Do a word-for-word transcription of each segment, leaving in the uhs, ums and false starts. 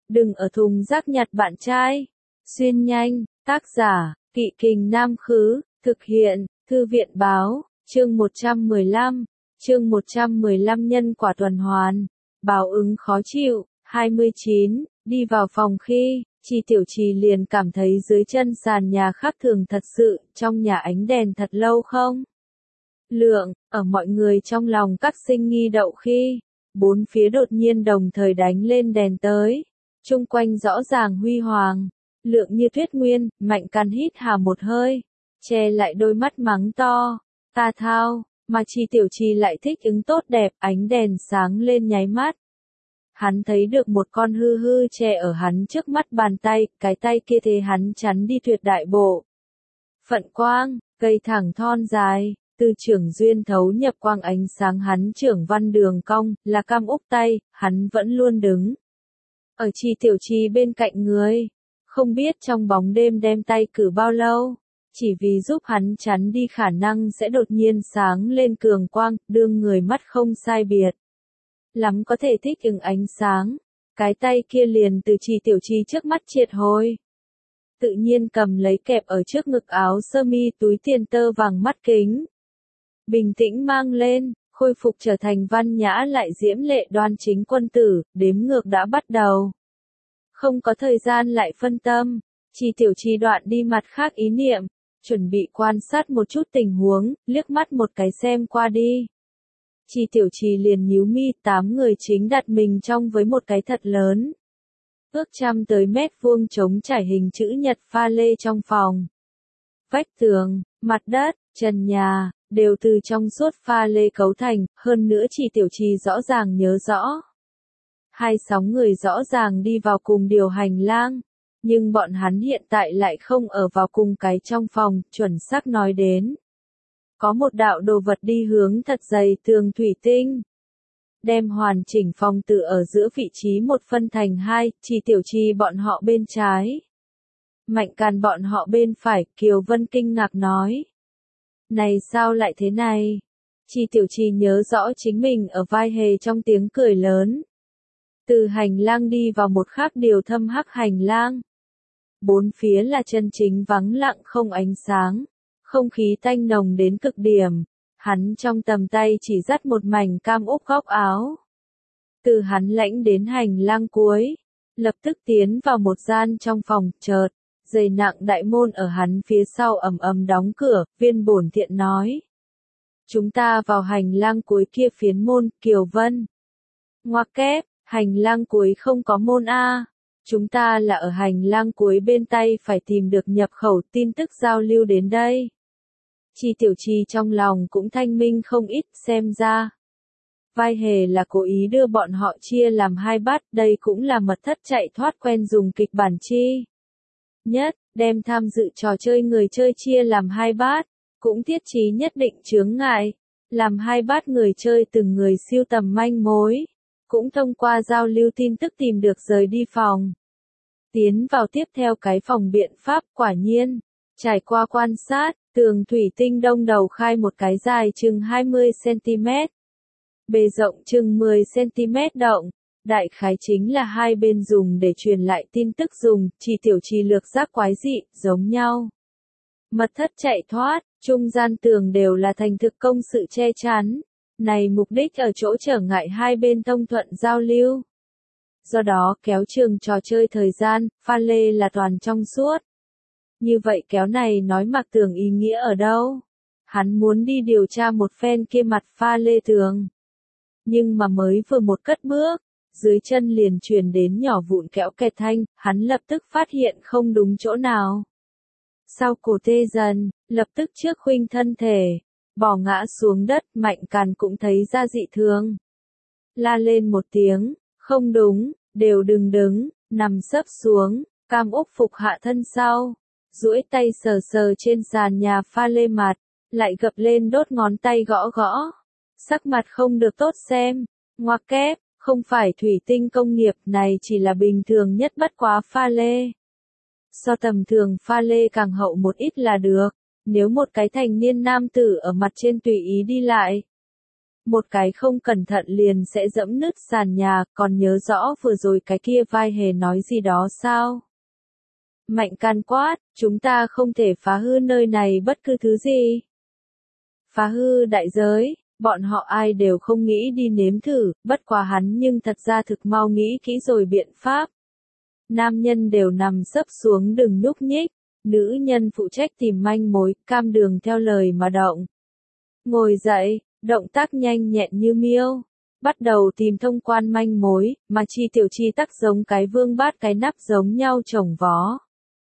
đừng ở thùng rác nhặt bạn trai. Xuyên nhanh, tác giả, Kỵ Kình Nam Khứ, thực hiện, Thư viện Báo, chương một trăm mười lăm, chương một trăm mười lăm nhân quả tuần hoàn, báo ứng khó chịu, hai mươi chín, đi vào phòng khi, Chi Tiểu Trì liền cảm thấy dưới chân sàn nhà khác thường thật sự, trong nhà ánh đèn thật lâu không? Lượng, ở mọi người trong lòng các sinh nghi đậu khi, bốn phía đột nhiên đồng thời đánh lên đèn tới, chung quanh rõ ràng huy hoàng, Lượng như tuyết nguyên, Mạnh Căn hít hà một hơi, che lại đôi mắt mắng to, ta thao, mà Chi Tiểu Trì lại thích ứng tốt đẹp, ánh đèn sáng lên nháy mắt. Hắn thấy được một con hư hư che ở hắn trước mắt bàn tay, cái tay kia thế hắn chắn đi tuyệt đại bộ. Phận quang, cây thẳng thon dài, từ trưởng duyên thấu nhập quang ánh sáng hắn trưởng văn đường cong, là cam úc tay, hắn vẫn luôn đứng. Ở Chi Tiểu Trì bên cạnh người, không biết trong bóng đêm đem tay cử bao lâu, chỉ vì giúp hắn chắn đi khả năng sẽ đột nhiên sáng lên cường quang, đương người mắt không sai biệt. Lắm có thể thích ứng ánh sáng, cái tay kia liền từ Chi Tiểu Trì trước mắt triệt hồi. Tự nhiên cầm lấy kẹp ở trước ngực áo sơ mi túi tiền tơ vàng mắt kính. Bình tĩnh mang lên, khôi phục trở thành văn nhã lại diễm lệ đoan chính quân tử, đếm ngược đã bắt đầu. Không có thời gian lại phân tâm, Chi Tiểu Trì đoạn đi mặt khác ý niệm, chuẩn bị quan sát một chút tình huống, liếc mắt một cái xem qua đi. Chi Tiểu Trì liền nhíu mi, tám người chính đặt mình trong với một cái thật lớn. Ước trăm tới mét vuông trống trải hình chữ nhật pha lê trong phòng. Vách tường, mặt đất, trần nhà, đều từ trong suốt pha lê cấu thành, hơn nữa Chi Tiểu Trì rõ ràng nhớ rõ. Hai sóng người rõ ràng đi vào cùng điều hành lang, nhưng bọn hắn hiện tại lại không ở vào cùng cái trong phòng, chuẩn xác nói đến. Có một đạo đồ vật đi hướng thật dày tường thủy tinh. Đem hoàn chỉnh phòng tự ở giữa vị trí một phân thành hai, Chi Tiểu Trì bọn họ bên trái. Mạnh Càn bọn họ bên phải, Kiều Vân kinh ngạc nói. Này sao lại thế này? Chi Tiểu Trì nhớ rõ chính mình ở vai hề trong tiếng cười lớn. Từ hành lang đi vào một khác điều thâm hắc hành lang. Bốn phía là chân chính vắng lặng không ánh sáng. Không khí tanh nồng đến cực điểm, hắn trong tầm tay chỉ dắt một mảnh cam úc góc áo. Từ hắn lãnh đến hành lang cuối, lập tức tiến vào một gian trong phòng, chợt, dày nặng đại môn ở hắn phía sau ầm ầm đóng cửa, Viên Bổn Thiện nói. Chúng ta vào hành lang cuối kia phiến môn, Kiều Vân. Ngoặc kép, hành lang cuối không có môn A. Chúng ta là ở hành lang cuối bên tay phải tìm được nhập khẩu tin tức giao lưu đến đây. Chi Tiểu Trì trong lòng cũng thanh minh không ít, xem ra. Vai hề là cố ý đưa bọn họ chia làm hai bát, đây cũng là mật thất chạy thoát quen dùng kịch bản chi. Nhất, đem tham dự trò chơi người chơi chia làm hai bát, cũng thiết trí nhất định chướng ngại, làm hai bát người chơi từng người siêu tầm manh mối, cũng thông qua giao lưu tin tức tìm được rời đi phòng. Tiến vào tiếp theo cái phòng biện pháp, quả nhiên, trải qua quan sát, tường thủy tinh đông đầu khai một cái dài chừng hai mươi xăng-ti-mét, bề rộng chừng mười xăng-ti-mét động, đại khái chính là hai bên dùng để truyền lại tin tức dùng, Chi Tiểu Trì lược giác quái dị, giống nhau. Mật thất chạy thoát, trung gian tường đều là thành thực công sự che chắn, này mục đích ở chỗ trở ngại hai bên thông thuận giao lưu. Do đó kéo trường trò chơi thời gian, pha lê là toàn trong suốt. Như vậy kéo này nói mặc tường ý nghĩa ở đâu? Hắn muốn đi điều tra một phen kia mặt pha lê tường. Nhưng mà mới vừa một cất bước, dưới chân liền truyền đến nhỏ vụn kẽo kẹt thanh, hắn lập tức phát hiện không đúng chỗ nào. Sau cổ tê dần, lập tức trước khuynh thân thể, bỏ ngã xuống đất, Mạnh Càn cũng thấy ra dị thường. La lên một tiếng, không đúng, đều đừng đứng, nằm sấp xuống, cam úc phục hạ thân sau. Duỗi tay sờ sờ trên sàn nhà pha lê mặt, lại gập lên đốt ngón tay gõ gõ. Sắc mặt không được tốt xem, ngoặc kép, không phải thủy tinh công nghiệp này chỉ là bình thường nhất bất quá pha lê. So tầm thường pha lê càng hậu một ít là được, nếu một cái thành niên nam tử ở mặt trên tùy ý đi lại. một cái không cẩn thận liền sẽ dẫm nứt sàn nhà, còn nhớ rõ vừa rồi cái kia vai hề nói gì đó sao? Mạnh Can quát, chúng ta không thể phá hư nơi này bất cứ thứ gì. Phá hư đại giới, bọn họ ai đều không nghĩ đi nếm thử, bất quá hắn nhưng thật ra thực mau nghĩ kỹ rồi biện pháp. Nam nhân đều nằm sấp xuống đừng nhúc nhích, nữ nhân phụ trách tìm manh mối, Cam Đường theo lời mà động. Ngồi dậy, động tác nhanh nhẹn như miêu, bắt đầu tìm thông quan manh mối, mà Chi Tiểu Chi tắc giống cái vương bát cái nắp giống nhau chồng vó.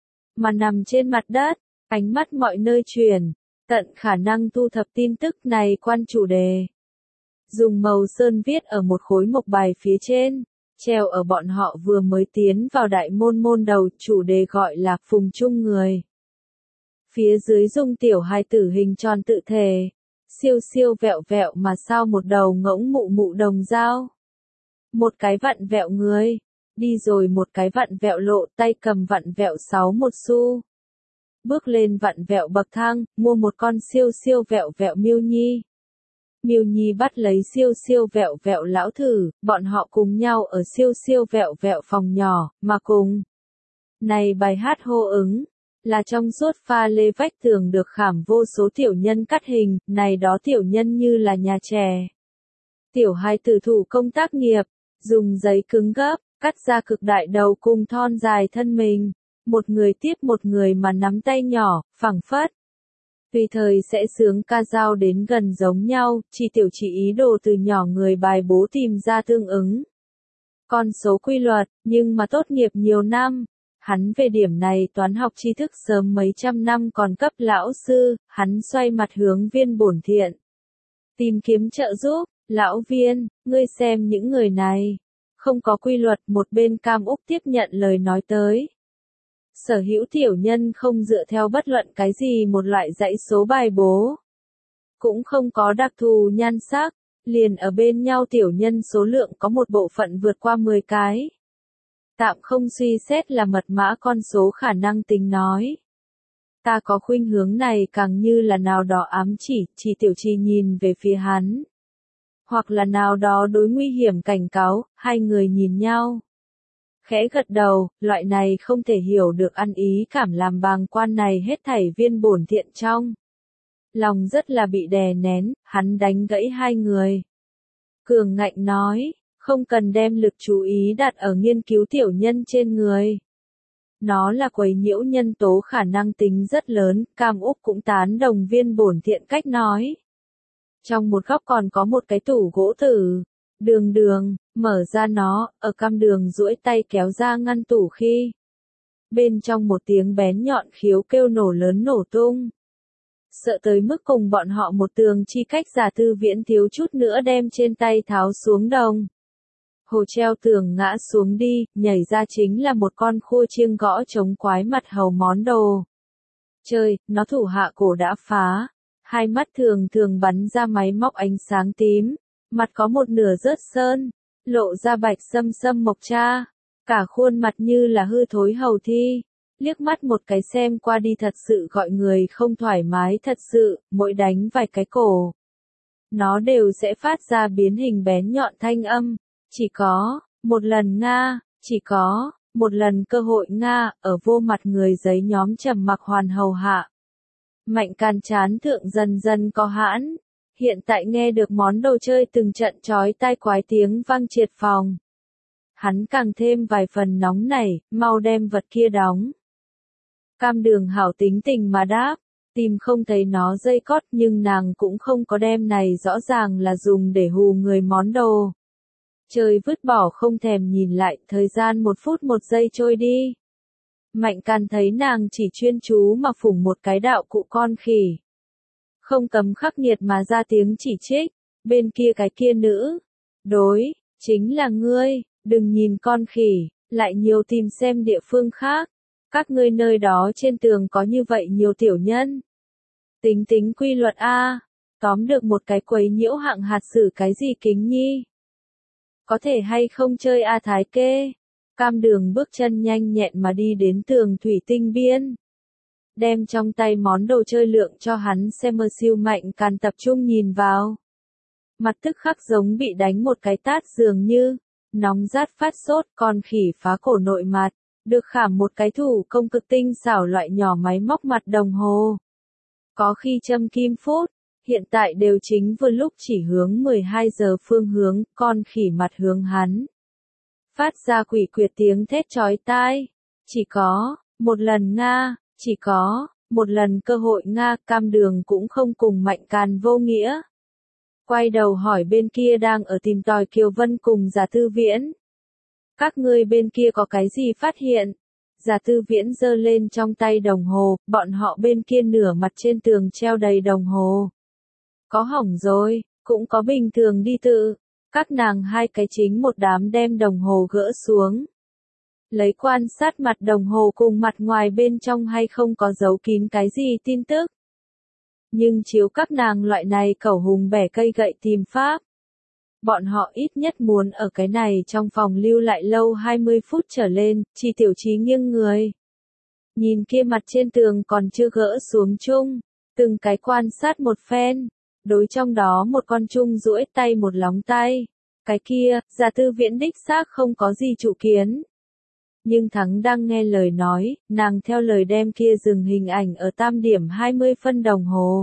Mà nằm trên mặt đất, ánh mắt mọi nơi truyền, tận khả năng thu thập tin tức này quan chủ đề. Dùng màu sơn viết ở một khối mộc bài phía trên, treo ở bọn họ vừa mới tiến vào đại môn môn đầu, chủ đề gọi là phùng chung người. Phía dưới dùng tiểu hài tử hình tròn tự thể, siêu siêu vẹo vẹo mà sao một đầu ngỗng mụ mụ đồng dao. Một cái vặn vẹo người, đi rồi một cái vặn vẹo lộ tay cầm vặn vẹo sáu một xu. Bước lên vặn vẹo bậc thang, mua một con siêu siêu vẹo vẹo miêu nhi. Miêu nhi bắt lấy siêu siêu vẹo vẹo lão thử, bọn họ cùng nhau ở siêu siêu vẹo vẹo phòng nhỏ, mà cùng. Này bài hát hô ứng, là trong suốt pha lê vách tường được khảm vô số tiểu nhân cắt hình, này đó tiểu nhân như là nhà trẻ. Tiểu hài tử thủ công tác nghiệp, dùng giấy cứng gấp, cắt ra cực đại đầu cùng thon dài thân mình, một người tiếp một người mà nắm tay nhỏ, phẳng phất. Tùy thời sẽ sướng ca dao đến gần giống nhau, Chi Tiểu Chi ý đồ từ nhỏ người bài bố tìm ra tương ứng. Con số quy luật, nhưng mà tốt nghiệp nhiều năm. Hắn về điểm này toán học tri thức sớm mấy trăm năm còn cấp lão sư, hắn xoay mặt hướng Viên Bổn Thiện. Tìm kiếm trợ giúp, lão Viên, ngươi xem những người này. Không có quy luật, một bên Cam Úc tiếp nhận lời nói tới. Sở hữu tiểu nhân không dựa theo bất luận cái gì một loại dãy số bài bố. Cũng không có đặc thù nhan sắc, liền ở bên nhau tiểu nhân số lượng có một bộ phận vượt qua mười cái. Tạm không suy xét là mật mã con số khả năng tính nói. Ta có khuynh hướng này càng như là nào đó ám chỉ, Chi Tiểu Chi nhìn về phía hắn. Hoặc là nào đó đối nguy hiểm cảnh cáo, hai người nhìn nhau. Khẽ gật đầu, loại này không thể hiểu được ăn ý cảm làm bàng quan này hết thảy Viên Bổn Thiện trong. Lòng rất là bị đè nén, hắn đánh gãy hai người. Cường ngạnh nói, không cần đem lực chú ý đặt ở nghiên cứu tiểu nhân trên người. Nó là quấy nhiễu nhân tố khả năng tính rất lớn, Cam Úc cũng tán đồng Viên Bổn Thiện cách nói. Trong một góc còn có một cái tủ gỗ tử. Đường đường, mở ra nó, ở Cam Đường duỗi tay kéo ra ngăn tủ khi. Bên trong một tiếng bén nhọn khiếu kêu nổ lớn nổ tung. Sợ tới mức cùng bọn họ một tường chi cách giả Tư Viễn thiếu chút nữa đem trên tay tháo xuống đồng. Hồ treo tường ngã xuống đi, nhảy ra chính là một con khua chiêng gõ chống quái mặt hầu món đồ. Trời, nó thủ hạ cổ đã phá. Hai mắt thường thường bắn ra máy móc ánh sáng tím. Mặt có một nửa rớt sơn, lộ ra bạch sâm sâm mộc cha, cả khuôn mặt như là hư thối hầu thi, liếc mắt một cái xem qua đi thật sự gọi người không thoải mái thật sự, mỗi đánh vài cái cổ. Nó đều sẽ phát ra biến hình bén nhọn thanh âm, chỉ có, một lần Nga, chỉ có, một lần cơ hội Nga, ở vô mặt người giấy nhóm trầm mặc hoàn hầu hạ. Mạnh Can chán thượng dần dần có hãn. Hiện tại nghe được món đồ chơi từng trận chói tai quái tiếng vang triệt phòng. Hắn càng thêm vài phần nóng nảy, mau đem vật kia đóng. Cam Đường hảo tính tình mà đáp, tìm không thấy nó dây cót nhưng nàng cũng không có đem này rõ ràng là dùng để hù người món đồ. Trời vứt bỏ không thèm nhìn lại, thời gian một phút một giây trôi đi. Mạnh Can thấy nàng chỉ chuyên chú mà phủng một cái đạo cụ con khỉ. Không cấm khắc nghiệt mà ra tiếng chỉ trích, bên kia cái kia nữ. Đối, chính là ngươi, đừng nhìn con khỉ, lại nhiều tìm xem địa phương khác. Các ngươi nơi đó trên tường có như vậy nhiều tiểu nhân. Tính tính quy luật A, tóm được một cái quấy nhiễu hạng hạt xử cái gì kính nhi. Có thể hay không chơi A Thái kê. Cam Đường bước chân nhanh nhẹn mà đi đến tường thủy tinh biên. Đem trong tay món đồ chơi lượng cho hắn xem mơ siêu Mạnh Can tập trung nhìn vào. Mặt tức khắc giống bị đánh một cái tát dường như, nóng rát phát sốt, con khỉ phá cổ nội mặt, được khảm một cái thủ công cực tinh xảo loại nhỏ máy móc mặt đồng hồ. Có khi châm kim phút, hiện tại đều chính vừa lúc chỉ hướng mười hai giờ phương hướng, con khỉ mặt hướng hắn. Phát ra quỷ quyệt tiếng thét chói tai. Chỉ có, một lần Nga, chỉ có, một lần cơ hội Nga, Cam Đường cũng không cùng Mạnh Càn vô nghĩa. Quay đầu hỏi bên kia đang ở tìm tòi Kiều Vân cùng Giả Tư Viễn. Các ngươi bên kia có cái gì phát hiện? Giả Tư Viễn giơ lên trong tay đồng hồ, bọn họ bên kia nửa mặt trên tường treo đầy đồng hồ. Có hỏng rồi, cũng có bình thường đi tự. Các nàng hai cái chính một đám đem đồng hồ gỡ xuống. Lấy quan sát mặt đồng hồ cùng mặt ngoài bên trong hay không có giấu kín cái gì tin tức. Nhưng chiếu các nàng loại này cẩu hùng bẻ cây gậy tìm pháp. Bọn họ ít nhất muốn ở cái này trong phòng lưu lại lâu hai mươi phút trở lên, Chi Tiểu Trí nghiêng người. Nhìn kia mặt trên tường còn chưa gỡ xuống chung, từng cái quan sát một phen, đối trong đó một con chung duỗi tay một lóng tay. Cái kia, Giả Tư Viễn đích xác không có gì trụ kiến. Nhưng Thắng đang nghe lời nói, nàng theo lời đem kia dừng hình ảnh ở tam điểm hai mươi phân đồng hồ.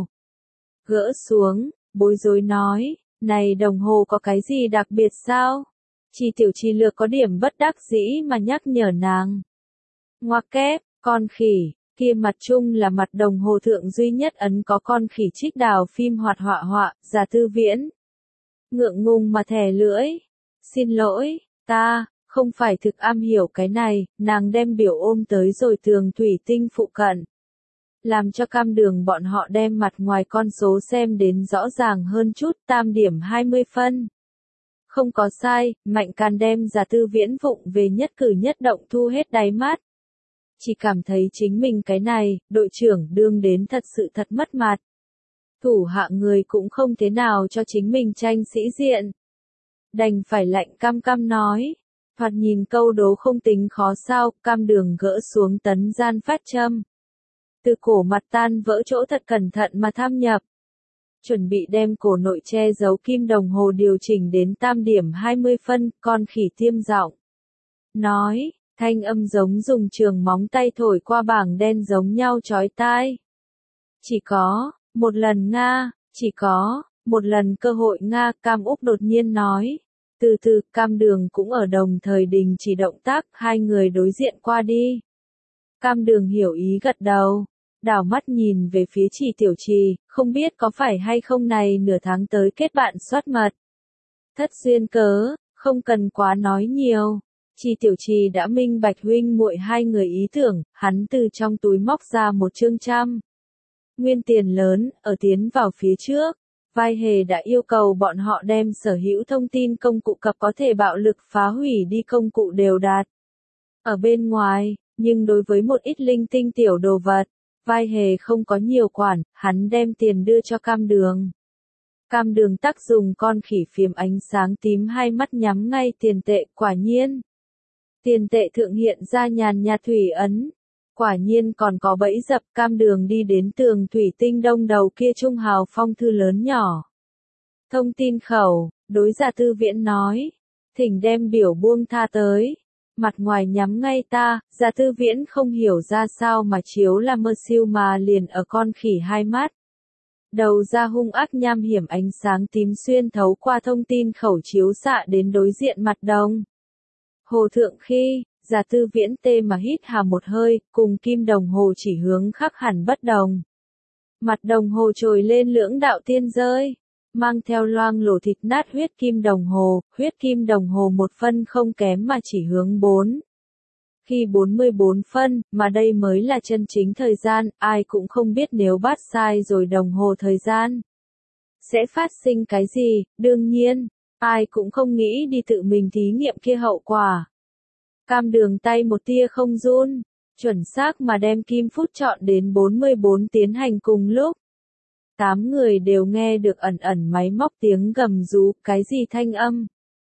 Gỡ xuống, bối rối nói, này đồng hồ có cái gì đặc biệt sao? Chi Tiểu Trì lược có điểm bất đắc dĩ mà nhắc nhở nàng. Ngoặc kép, con khỉ, kia mặt chung là mặt đồng hồ thượng duy nhất ấn có con khỉ trích đào phim hoạt họa họa, Giả Tư Viễn. Ngượng ngùng mà thè lưỡi. Xin lỗi, ta, không phải thực am hiểu cái này, nàng đem biểu ôm tới rồi tường thủy tinh phụ cận. Làm cho Cam Đường bọn họ đem mặt ngoài con số xem đến rõ ràng hơn chút, tam điểm hai mươi phân. Không có sai, Mạnh Càn đem Giả Tư Viễn vụng về nhất cử nhất động thu hết đáy mắt. Chỉ cảm thấy chính mình cái này, đội trưởng đương đến thật sự thật mất mặt. Thủ hạ người cũng không thế nào cho chính mình tranh sĩ diện. Đành phải lạnh cam cam nói. Thoạt nhìn câu đố không tính khó sao, Cam Đường gỡ xuống tấn gian phát châm. Từ cổ mặt tan vỡ chỗ thật cẩn thận mà tham nhập. Chuẩn bị đem cổ nội che giấu kim đồng hồ điều chỉnh đến tam điểm hai mươi phân, con khỉ tiêm giọng. Nói, thanh âm giống dùng trường móng tay thổi qua bảng đen giống nhau chói tai. Chỉ có, một lần Nga, chỉ có, một lần cơ hội Nga, Cam Úc đột nhiên nói. Từ từ, Cam Đường cũng ở đồng thời đình chỉ động tác, hai người đối diện qua đi. Cam Đường hiểu ý gật đầu, đảo mắt nhìn về phía Chi Tiểu Trì, không biết có phải hay không này nửa tháng tới kết bạn soát mật. Thất duyên cớ, không cần quá nói nhiều. Chi Tiểu Trì đã minh bạch huynh muội hai người ý tưởng, hắn từ trong túi móc ra một chương trăm. Nguyên tiền lớn, ở tiến vào phía trước. Vai hề đã yêu cầu bọn họ đem sở hữu thông tin công cụ cập có thể bạo lực phá hủy đi công cụ đều đạt. Ở bên ngoài, nhưng đối với một ít linh tinh tiểu đồ vật, vai hề không có nhiều quản, hắn đem tiền đưa cho Cam Đường. Cam Đường tắc dùng con khỉ phiếm ánh sáng tím hai mắt nhắm ngay tiền tệ, quả nhiên. Tiền tệ thượng hiện ra nhàn nhạt thủy ấn. Quả nhiên còn có bẫy dập, Cam Đường đi đến tường thủy tinh đông đầu kia trung hào phong thư lớn nhỏ. Thông tin khẩu, đối Giả Tư Viễn nói. Thỉnh đem biểu buông tha tới. Mặt ngoài nhắm ngay ta, Giả Tư Viễn không hiểu ra sao mà chiếu là mơ siêu mà liền ở con khỉ hai mắt. Đầu ra hung ác nham hiểm ánh sáng tím xuyên thấu qua thông tin khẩu chiếu xạ đến đối diện mặt đồng. Hồ thượng khi, Giả Tư Viễn tê mà hít hà một hơi, cùng kim đồng hồ chỉ hướng khác hẳn bất đồng. Mặt đồng hồ trồi lên lưỡng đạo tiên rơi, mang theo loang lổ thịt nát huyết kim đồng hồ, huyết kim đồng hồ một phân không kém mà chỉ hướng bốn. Khi bốn mươi bốn phân, mà đây mới là chân chính thời gian, ai cũng không biết nếu bắt sai rồi đồng hồ thời gian. Sẽ phát sinh cái gì, đương nhiên, ai cũng không nghĩ đi tự mình thí nghiệm kia hậu quả. Cam Đường tay một tia không run, chuẩn xác mà đem kim phút chọn đến bốn mươi bốn tiến hành cùng lúc. Tám người đều nghe được ẩn ẩn máy móc tiếng gầm rú, cái gì thanh âm.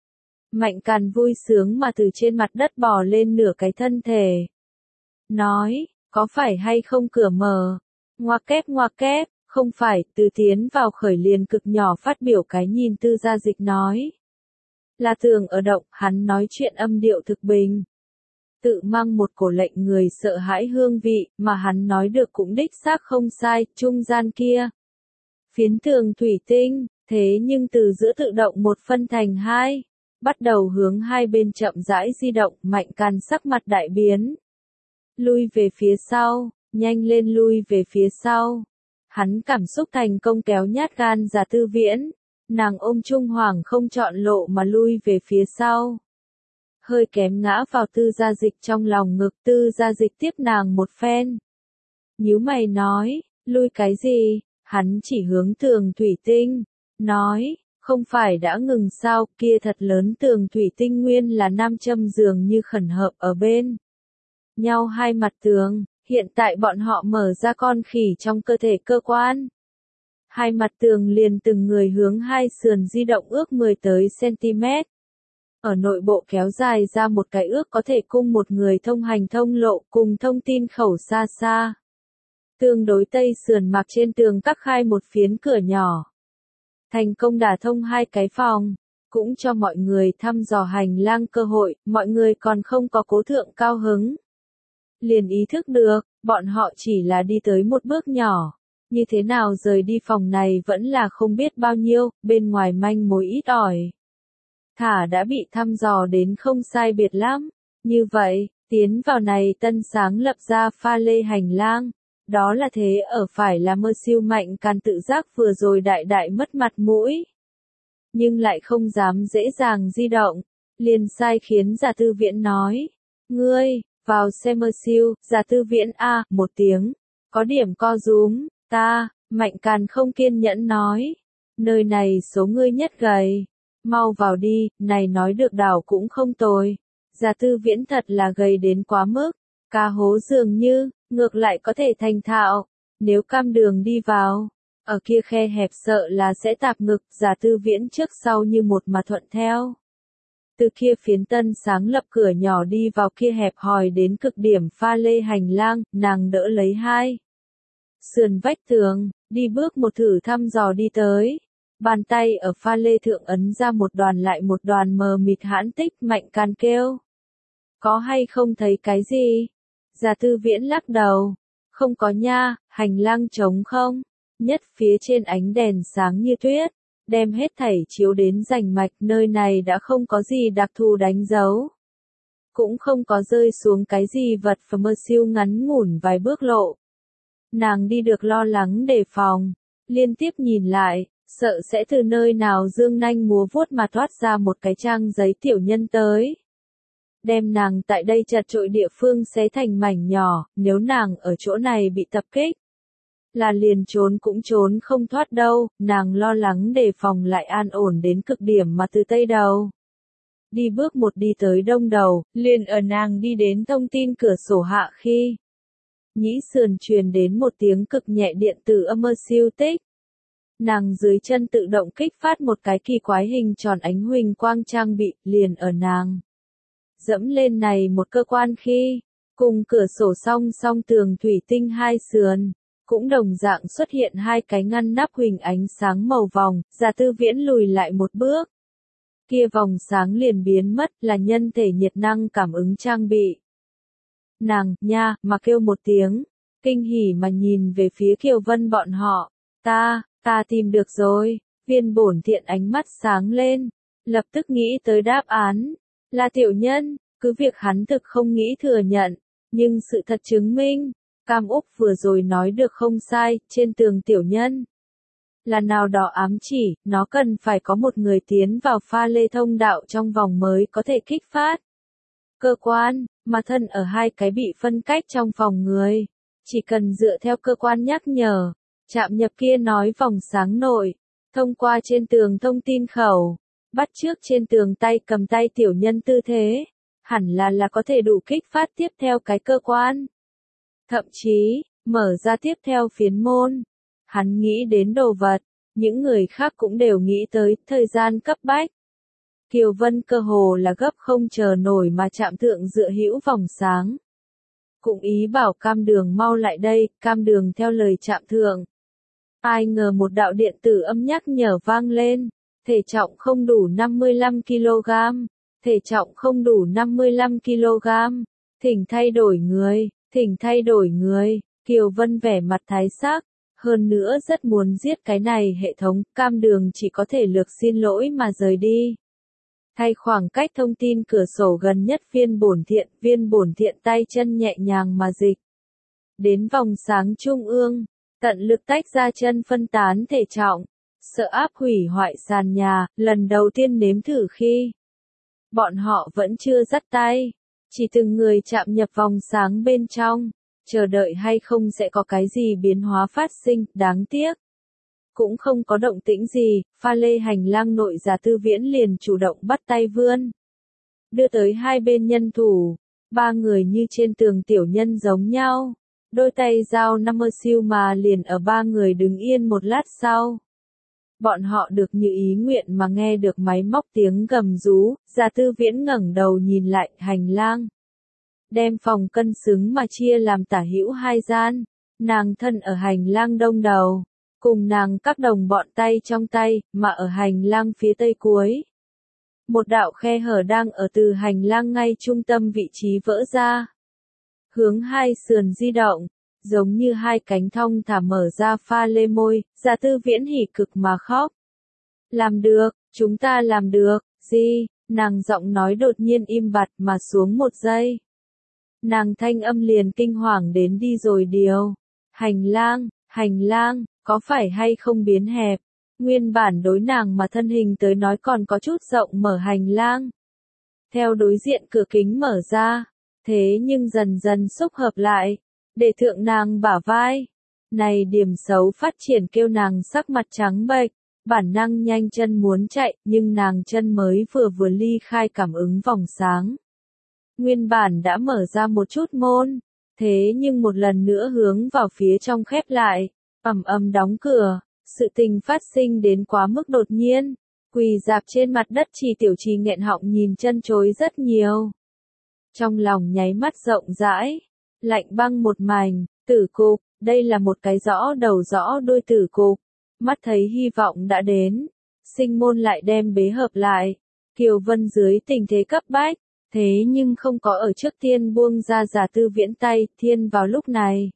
Mạnh Càn vui sướng mà từ trên mặt đất bò lên nửa cái thân thể. Nói, có phải hay không cửa mở? Ngoặc kép ngoặc kép, Không phải, từ tiến vào khởi liền cực nhỏ phát biểu cái nhìn tư gia dịch nói. Là tường ở động, hắn nói chuyện âm điệu thực bình. Tự mang một cổ lệnh người sợ hãi hương vị, mà hắn nói được cũng đích xác không sai, trung gian kia. Phiến tường thủy tinh, thế nhưng từ giữa tự động một phân thành hai. Bắt đầu hướng hai bên chậm rãi di động, Mạnh Càn sắc mặt đại biến. Lui về phía sau, nhanh lên lui về phía sau. Hắn cảm xúc thành công kéo nhát gan Giả Tư Viễn. Nàng ôm Trung Hoàng không chọn lộ mà lui về phía sau. Hơi kém ngã vào tư gia dịch trong lòng ngực, tư gia dịch tiếp nàng một phen. Nhíu mày nói, lui cái gì, hắn chỉ hướng tường thủy tinh, nói, không phải đã ngừng sao, kia thật lớn tường thủy tinh nguyên là nam châm dường như khẩn hợp ở bên. Nhau hai mặt tường, hiện tại bọn họ mở ra con khỉ trong cơ thể cơ quan. Hai mặt tường liền từng người hướng hai sườn di động ước mười tới cm. Ở nội bộ kéo dài ra một cái ước có thể cung một người thông hành thông lộ cùng thông tin khẩu xa xa. Tương đối tây sườn mặc trên tường các khai một phiến cửa nhỏ. Thành công đả thông hai cái phòng, cũng cho mọi người thăm dò hành lang cơ hội, mọi người còn không có cố thượng cao hứng. Liền ý thức được, bọn họ chỉ là đi tới một bước nhỏ. Như thế nào rời đi phòng này vẫn là không biết bao nhiêu, bên ngoài manh mối ít ỏi. Thả đã bị thăm dò đến không sai biệt lắm. Như vậy, tiến vào này tân sáng lập ra pha lê hành lang. Đó là thế ở phải là mơ siêu Mạnh Càn tự giác vừa rồi đại đại mất mặt mũi. Nhưng lại không dám dễ dàng di động. Liền sai khiến Giả Tư Viễn nói. Ngươi, vào xe mơ siêu, Giả Tư Viễn a một tiếng. Có điểm co rúm, ta, Mạnh Càn không kiên nhẫn nói. Nơi này số ngươi nhất gầy. Mau vào đi, này nói được đảo cũng không tồi. Giả Tư Viễn thật là gầy đến quá mức. Cá hố dường như, ngược lại có thể thành thạo. Nếu cam đường đi vào, ở kia khe hẹp sợ là sẽ tạp ngực. Giả Tư Viễn trước sau như một mà thuận theo. Từ kia phiến tân sáng lập cửa nhỏ đi vào kia hẹp hòi đến cực điểm pha lê hành lang, nàng đỡ lấy hai sườn vách tường, đi bước một thử thăm dò đi tới. Bàn tay ở pha lê thượng ấn ra một đoàn lại một đoàn mờ mịt hãn tích. Mạnh Càn kêu. Có hay không thấy cái gì? Giả Tư Viễn lắc đầu. Không có nha, hành lang trống không. Nhất phía trên ánh đèn sáng như tuyết. Đem hết thảy chiếu đến rành mạch, nơi này đã không có gì đặc thù đánh dấu. Cũng không có rơi xuống cái gì vật và mơ siêu ngắn ngủn vài bước lộ. Nàng đi được lo lắng đề phòng. Liên tiếp nhìn lại. Sợ sẽ từ nơi nào dương nanh múa vuốt mà thoát ra một cái trang giấy tiểu nhân tới. Đem nàng tại đây chật trội địa phương xé thành mảnh nhỏ, nếu nàng ở chỗ này bị tập kích. Là liền trốn cũng trốn không thoát đâu, nàng lo lắng đề phòng lại an ổn đến cực điểm mà từ tây đầu. Đi bước một đi tới đông đầu, liền ở nàng đi đến thông tin cửa sổ hạ khi. Nhĩ sườn truyền đến một tiếng cực nhẹ điện tử âm mơ siêu tích. Nàng dưới chân tự động kích phát một cái kỳ quái hình tròn ánh huỳnh quang trang bị, liền ở nàng. Dẫm lên này một cơ quan khi, cùng cửa sổ song song tường thủy tinh hai sườn, cũng đồng dạng xuất hiện hai cái ngăn nắp huỳnh ánh sáng màu vòng. Giả Tư Viễn lùi lại một bước. Kia vòng sáng liền biến mất, là nhân thể nhiệt năng cảm ứng trang bị. Nàng, nha, mà kêu một tiếng, kinh hỉ mà nhìn về phía Kiều Vân bọn họ. Ta, ta tìm được rồi. Viên bổn thiện ánh mắt sáng lên, lập tức nghĩ tới đáp án. Là tiểu nhân, cứ việc hắn thực không nghĩ thừa nhận, nhưng sự thật chứng minh, Cam Úc vừa rồi nói được không sai, trên tường tiểu nhân. Là nào đó ám chỉ, nó cần phải có một người tiến vào pha lê thông đạo trong vòng mới có thể kích phát. Cơ quan, mà thân ở hai cái bị phân cách trong phòng người. Chỉ cần dựa theo cơ quan nhắc nhở, chạm nhập kia nói vòng sáng nội, thông qua trên tường thông tin khẩu, bắt trước trên tường tay cầm tay tiểu nhân tư thế, hẳn là là có thể đủ kích phát tiếp theo cái cơ quan. Thậm chí, mở ra tiếp theo phiến môn. Hắn nghĩ đến đồ vật, những người khác cũng đều nghĩ tới thời gian cấp bách. Kiều Vân cơ hồ là gấp không chờ nổi mà chạm thượng dựa hữu vòng sáng. Cũng ý bảo Cam Đường mau lại đây, Cam Đường theo lời chạm thượng. Ai ngờ một đạo điện tử âm nhắc nhở vang lên, thể trọng không đủ năm mươi lăm ki lô gam, thể trọng không đủ năm mươi lăm ki lô gam, thỉnh thay đổi người, thỉnh thay đổi người, Kiều Vân vẻ mặt thái sắc, hơn nữa rất muốn giết cái này hệ thống, cam đường chỉ có thể lược xin lỗi mà rời đi. Thay khoảng cách thông tin cửa sổ gần nhất viên bổn thiện, viên bổn thiện tay chân nhẹ nhàng mà dịch. Đến vòng sáng trung ương, tận lực tách ra chân phân tán thể trọng, sợ áp hủy hoại sàn nhà, lần đầu tiên nếm thử khi bọn họ vẫn chưa dắt tay, chỉ từng người chạm nhập vòng sáng bên trong, chờ đợi hay không sẽ có cái gì biến hóa phát sinh, đáng tiếc. Cũng không có động tĩnh gì, pha lê hành lang nội Già Tư Viễn liền chủ động bắt tay vươn. Đưa tới hai bên nhân thủ, ba người như trên tường tiểu nhân giống nhau. Đôi tay giao năm mươi siêu mà liền ở ba người đứng yên một lát sau. Bọn họ được như ý nguyện mà nghe được máy móc tiếng gầm rú, Già Tư Viễn ngẩng đầu nhìn lại hành lang. Đem phòng cân xứng mà chia làm tả hữu hai gian, nàng thân ở hành lang đông đầu, cùng nàng các đồng bọn tay trong tay, mà ở hành lang phía tây cuối. Một đạo khe hở đang ở từ hành lang ngay trung tâm vị trí vỡ ra. Hướng hai sườn di động, giống như hai cánh thong thả mở ra pha lê môi, Già Tư Viễn hỉ cực mà khóc. Làm được, chúng ta làm được, gì, nàng giọng nói đột nhiên im bặt mà xuống một giây. Nàng thanh âm liền kinh hoàng đến đi rồi điều. Hành lang, hành lang, có phải hay không biến hẹp? Nguyên bản đối nàng mà thân hình tới nói còn có chút rộng mở hành lang. Theo đối diện cửa kính mở ra, thế nhưng dần dần xúc hợp lại, để thượng nàng bả vai. Này điểm xấu phát triển kêu nàng sắc mặt trắng bệch, bản năng nhanh chân muốn chạy, nhưng nàng chân mới vừa vừa ly khai cảm ứng vòng sáng. Nguyên bản đã mở ra một chút môn, thế nhưng một lần nữa hướng vào phía trong khép lại, ầm ầm đóng cửa, sự tình phát sinh đến quá mức đột nhiên, quỳ dạp trên mặt đất chỉ tiểu trì nghẹn họng nhìn chân chối rất nhiều. Trong lòng nháy mắt rộng rãi, lạnh băng một mảnh, tử cục, đây là một cái rõ đầu rõ đuôi tử cục, mắt thấy hy vọng đã đến, sinh môn lại đem bế hợp lại, Kiều Vân dưới tình thế cấp bách, thế nhưng không có ở trước tiên buông ra Già Tư Viễn tay, thiên vào lúc này.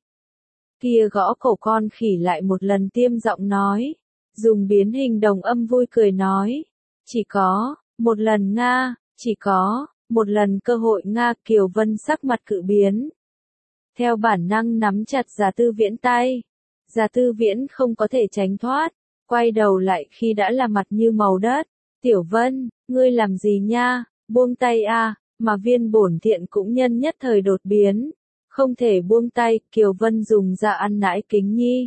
Kia gõ cổ con khỉ lại một lần tiêm giọng nói, dùng biến hình đồng âm vui cười nói, chỉ có, một lần Nga, chỉ có, một lần cơ hội Nga. Kiều Vân sắc mặt cự biến. Theo bản năng nắm chặt Già Tư Viễn tay, Già Tư Viễn không có thể tránh thoát, quay đầu lại khi đã là mặt như màu đất, Tiểu Vân, ngươi làm gì nha, buông tay a. Mà viên bổn thiện cũng nhân nhất thời đột biến, không thể buông tay, Kiều Vân dùng ra ăn nãi kính nhi.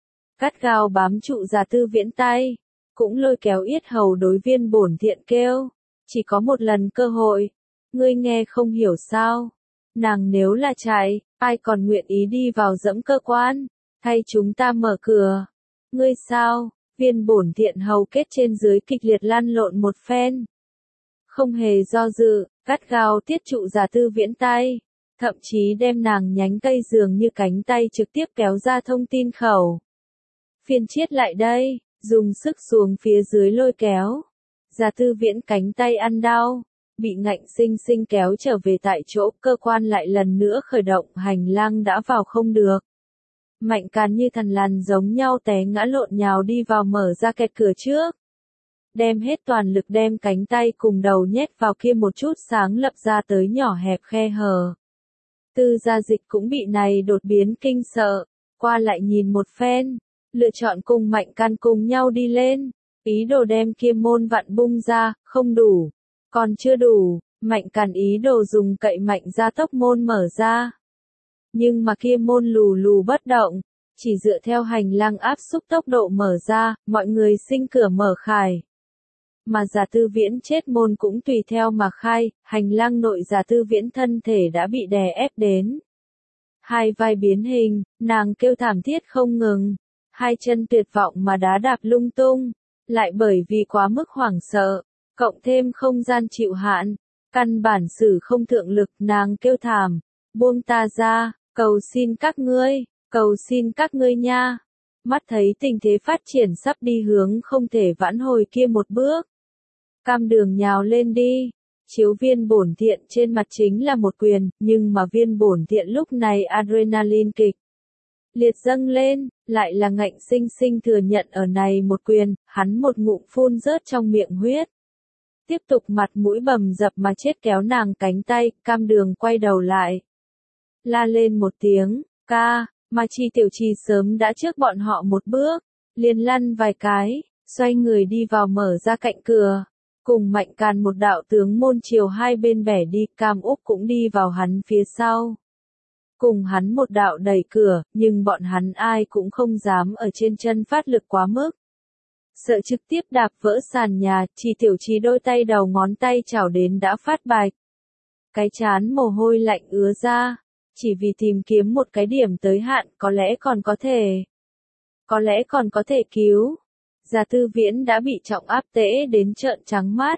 Cắt gao bám trụ Già Tư Viễn tay, cũng lôi kéo yết hầu đối viên bổn thiện kêu, chỉ có một lần cơ hội, ngươi nghe không hiểu sao, nàng nếu là chạy, ai còn nguyện ý đi vào dẫm cơ quan, thay chúng ta mở cửa, ngươi sao, viên bổn thiện hầu kết trên dưới kịch liệt lăn lộn một phen. Không hề do dự, cắt gao tiết trụ Già Tư Viễn tay, thậm chí đem nàng nhánh cây dường như cánh tay trực tiếp kéo ra thông tin khẩu. Phiên chiết lại đây, dùng sức xuống phía dưới lôi kéo. Già Tư Viễn cánh tay ăn đau, bị ngạnh sinh sinh kéo trở về tại chỗ, cơ quan lại lần nữa khởi động, hành lang đã vào không được. Mạnh Càn như thần lằn giống nhau té ngã lộn nhào đi vào mở ra kẹt cửa trước. Đem hết toàn lực đem cánh tay cùng đầu nhét vào kia một chút sáng lập ra tới nhỏ hẹp khe hở. Tư Gia Dịch cũng bị này đột biến kinh sợ, qua lại nhìn một phen, lựa chọn cùng Mạnh Càn cùng nhau đi lên, ý đồ đem kia môn vặn bung ra, không đủ, còn chưa đủ, Mạnh Càn ý đồ dùng cậy mạnh ra tốc môn mở ra. Nhưng mà kia môn lù lù bất động, chỉ dựa theo hành lang áp xúc tốc độ mở ra, mọi người sinh cửa mở khải. Mà Già Tư Viễn chết môn cũng tùy theo mà khai, hành lang nội Già Tư Viễn thân thể đã bị đè ép đến. Hai vai biến hình, nàng kêu thảm thiết không ngừng, hai chân tuyệt vọng mà đá đạp lung tung, lại bởi vì quá mức hoảng sợ, cộng thêm không gian chịu hạn, căn bản sử không thượng lực, nàng kêu thảm, buông ta ra, cầu xin các ngươi, cầu xin các ngươi nha. mắt thấy tình thế phát triển sắp đi hướng không thể vãn hồi kia một bước. Cam Đường nhào lên đi, chiếu Viên Bổn Thiện trên mặt chính là một quyền, nhưng mà Viên Bổn Thiện lúc này adrenaline kịch liệt dâng lên, lại là ngạnh sinh sinh thừa nhận ở này một quyền, hắn một ngụm phun rớt trong miệng huyết. Tiếp tục mặt mũi bầm dập mà chết kéo nàng cánh tay, Cam Đường quay đầu lại. La lên một tiếng, ca, mà Chi Tiểu Trì sớm đã trước bọn họ một bước, liền lăn vài cái, xoay người đi vào mở ra cạnh cửa. Cùng Mạnh Càn một đạo tướng môn chiều hai bên bẻ đi, Cam Úc cũng đi vào hắn phía sau. Cùng hắn một đạo đẩy cửa, nhưng bọn hắn ai cũng không dám ở trên chân phát lực quá mức. Sợ trực tiếp đạp vỡ sàn nhà, Chi Tiểu Trì đôi tay đầu ngón tay chảo đến đã phát bạch. Cái chán mồ hôi lạnh ứa ra, chỉ vì tìm kiếm một cái điểm tới hạn, có lẽ còn có thể. Có lẽ còn có thể cứu. Già Tư Viễn đã bị trọng áp tễ đến trợn trắng mắt.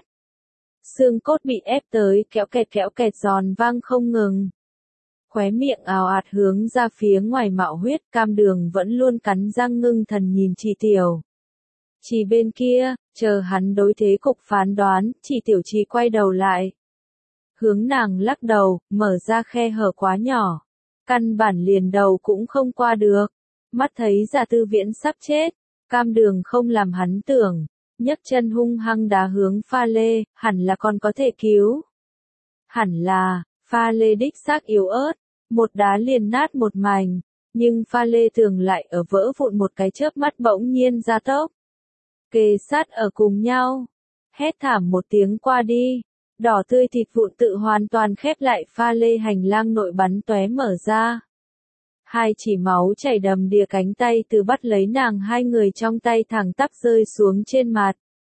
Xương cốt bị ép tới kéo kẹt kéo kẹt giòn vang không ngừng. Khóe miệng ào ạt hướng ra phía ngoài mạo huyết, Cam Đường vẫn luôn cắn răng ngưng thần nhìn Chi Tiểu. Chỉ bên kia, chờ hắn đối thế cục phán đoán, Chi Tiểu Trì quay đầu lại. Hướng nàng lắc đầu, mở ra khe hở quá nhỏ. Căn bản liền đầu cũng không qua được. Mắt thấy Già Tư Viễn sắp chết. Cam Đường không làm hắn tưởng, nhấc chân hung hăng đá hướng pha lê, hẳn là còn có thể cứu. Hẳn là, pha lê đích xác yếu ớt, một đá liền nát một mảnh, nhưng pha lê tường lại ở vỡ vụn một cái chớp mắt bỗng nhiên ra tốc. Kề sát ở cùng nhau, hét thảm một tiếng qua đi, đỏ tươi thịt vụn tự hoàn toàn khép lại pha lê hành lang nội bắn tóe mở ra. Hai chỉ máu chảy đầm đìa cánh tay từ bắt lấy nàng hai người trong tay thẳng tắp rơi xuống trên mặt.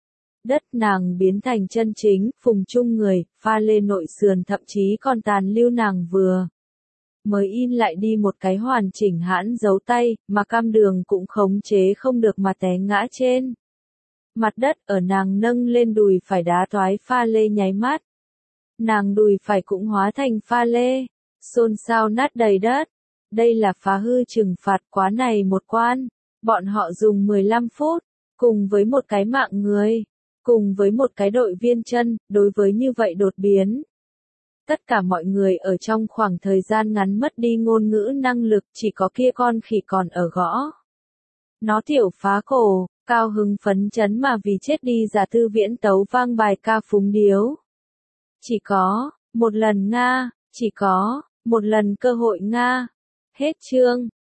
Đất nàng biến thành chân chính, phùng chung người, pha lê nội sườn thậm chí còn tàn lưu nàng vừa. Mới in lại đi một cái hoàn chỉnh hãn dấu tay, mà Cam Đường cũng khống chế không được mà té ngã trên. Mặt đất ở nàng nâng lên đùi phải đá thoái pha lê nháy mắt. Nàng đùi phải cũng hóa thành pha lê, xôn xao nát đầy đất. Đây là phá hư trừng phạt quá này một quan. Bọn họ dùng mười lăm phút, cùng với một cái mạng người, cùng với một cái đội viên chân, đối với như vậy đột biến. Tất cả mọi người ở trong khoảng thời gian ngắn mất đi ngôn ngữ năng lực, chỉ có kia con khỉ còn ở gõ. Nó tiểu phá cổ, cao hứng phấn chấn mà vì chết đi Già Tư Viễn tấu vang bài ca phúng điếu. Chỉ có, một lần Nga, chỉ có, một lần cơ hội Nga. Hết chương.